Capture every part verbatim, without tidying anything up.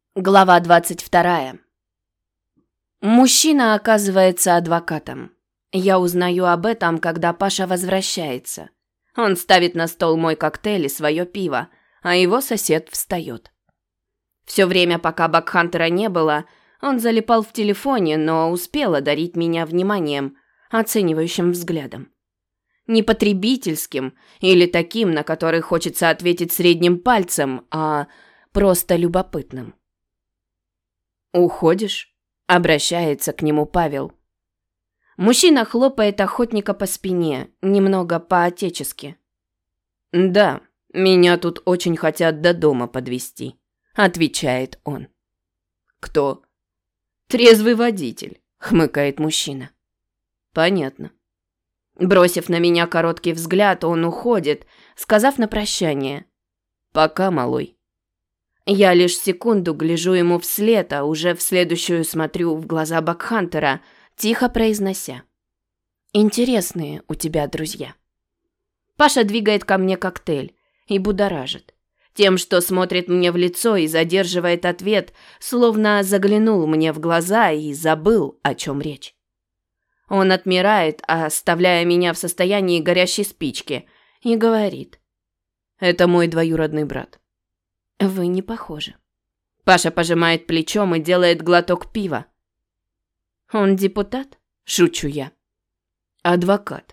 Глава двадцать вторая. Мужчина оказывается адвокатом. Я узнаю об этом, когда Паша возвращается. Он ставит на стол мой коктейль и свое пиво, а его сосед встает. Все время, пока Бакхантера не было, он залипал в телефоне, но успел одарить меня вниманием, оценивающим взглядом. Не потребительским или таким, на который хочется ответить средним пальцем, а просто любопытным. «Уходишь?» — обращается к нему Павел. Мужчина хлопает охотника по спине, немного по-отечески. «Да, меня тут очень хотят до дома подвезти», — отвечает он. «Кто?» «Трезвый водитель», — хмыкает мужчина. «Понятно». Бросив на меня короткий взгляд, он уходит, сказав на прощание: «Пока, малой». Я лишь секунду гляжу ему вслед, а уже в следующую смотрю в глаза Бакхантера, тихо произнося: «Интересные у тебя друзья». Паша двигает ко мне коктейль и будоражит. Тем, что смотрит мне в лицо и задерживает ответ, словно заглянул мне в глаза и забыл, о чем речь. Он отмирает, оставляя меня в состоянии горящей спички, и говорит: «Это мой двоюродный брат». «Вы не похожи». Паша пожимает плечом и делает глоток пива. «Он депутат?» – шучу я. «Адвокат».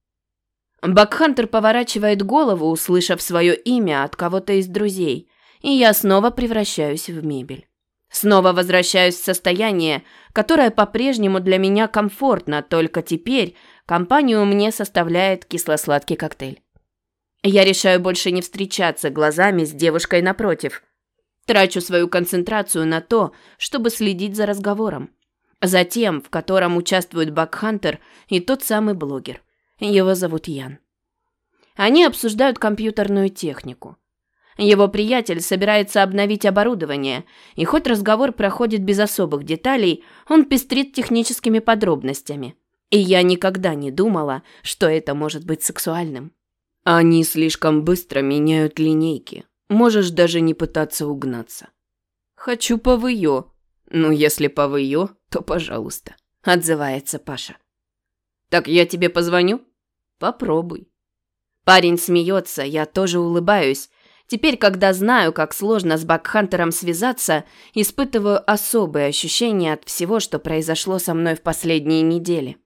Бакхантер поворачивает голову, услышав свое имя от кого-то из друзей, и я снова превращаюсь в мебель. Снова возвращаюсь в состояние, которое по-прежнему для меня комфортно, только теперь компанию мне составляет кисло-сладкий коктейль. Я решаю больше не встречаться глазами с девушкой напротив. Трачу свою концентрацию на то, чтобы следить за разговором. За тем, в котором участвует Бакхантер и тот самый блогер. Его зовут Ян. Они обсуждают компьютерную технику. Его приятель собирается обновить оборудование, и хоть разговор проходит без особых деталей, он пестрит техническими подробностями. И я никогда не думала, что это может быть сексуальным. Они слишком быстро меняют линейки. Можешь даже не пытаться угнаться. Хочу повыё. Ну, если повыё, то пожалуйста, отзывается Паша. Так я тебе позвоню? Попробуй. Парень смеется, я тоже улыбаюсь. Теперь, когда знаю, как сложно с Бакхантером связаться, испытываю особые ощущения от всего, что произошло со мной в последние недели.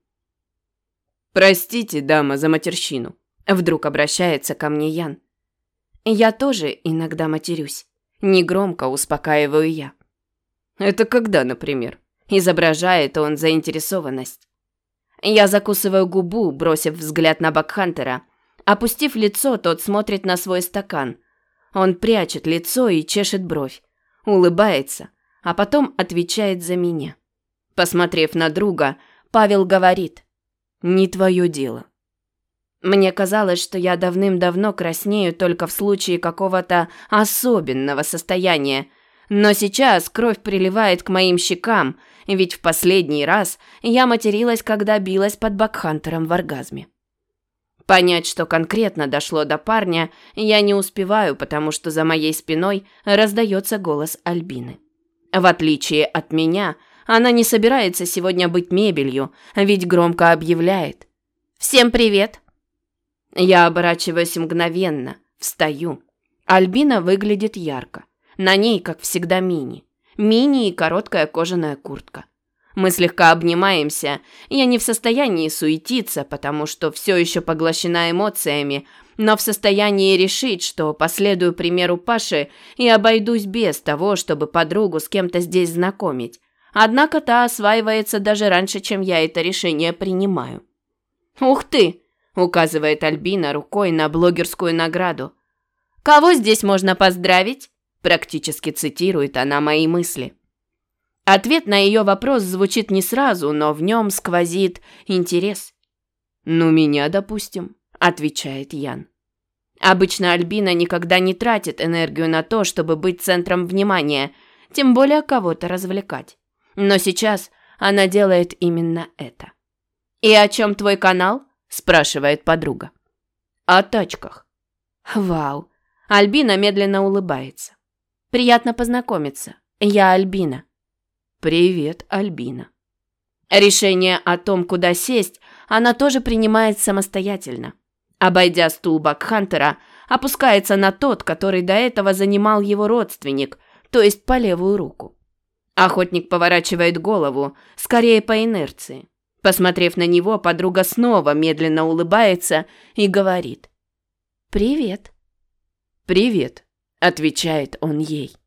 Простите, дама, за матерщину. Вдруг обращается ко мне Ян. Я тоже иногда матерюсь. Негромко успокаиваю я. Это когда, например? Изображает он заинтересованность. Я закусываю губу, бросив взгляд на Бакхантера. Опустив лицо, тот смотрит на свой стакан. Он прячет лицо и чешет бровь. Улыбается, а потом отвечает за меня. Посмотрев на друга, Павел говорит: «Не твое дело». Мне казалось, что я давным-давно краснею только в случае какого-то особенного состояния, но сейчас кровь приливает к моим щекам, ведь в последний раз я материлась, когда билась под Бакхантером в оргазме. Понять, что конкретно дошло до парня, я не успеваю, потому что за моей спиной раздается голос Альбины. В отличие от меня, она не собирается сегодня быть мебелью, ведь громко объявляет: «Всем привет!» Я оборачиваюсь мгновенно, встаю. Альбина выглядит ярко. На ней, как всегда, мини. Мини и короткая кожаная куртка. Мы слегка обнимаемся. Я не в состоянии суетиться, потому что все еще поглощена эмоциями, но в состоянии решить, что последую примеру Паши и обойдусь без того, чтобы подругу с кем-то здесь знакомить. Однако та осваивается даже раньше, чем я это решение принимаю. «Ух ты!» — указывает Альбина рукой на блогерскую награду. «Кого здесь можно поздравить?» — практически цитирует она мои мысли. Ответ на ее вопрос звучит не сразу, но в нем сквозит интерес. «Ну, меня, допустим», — отвечает Ян. Обычно Альбина никогда не тратит энергию на то, чтобы быть центром внимания, тем более кого-то развлекать. Но сейчас она делает именно это. «И о чем твой канал?» – спрашивает подруга. «О тачках». «Вау!» – Альбина медленно улыбается. «Приятно познакомиться. Я Альбина». «Привет, Альбина». Решение о том, куда сесть, она тоже принимает самостоятельно. Обойдя стул Бакхантера, опускается на тот, который до этого занимал его родственник, то есть по левую руку. Охотник поворачивает голову, скорее по инерции. Посмотрев на него, подруга снова медленно улыбается и говорит: «Привет». «Привет», — отвечает он ей.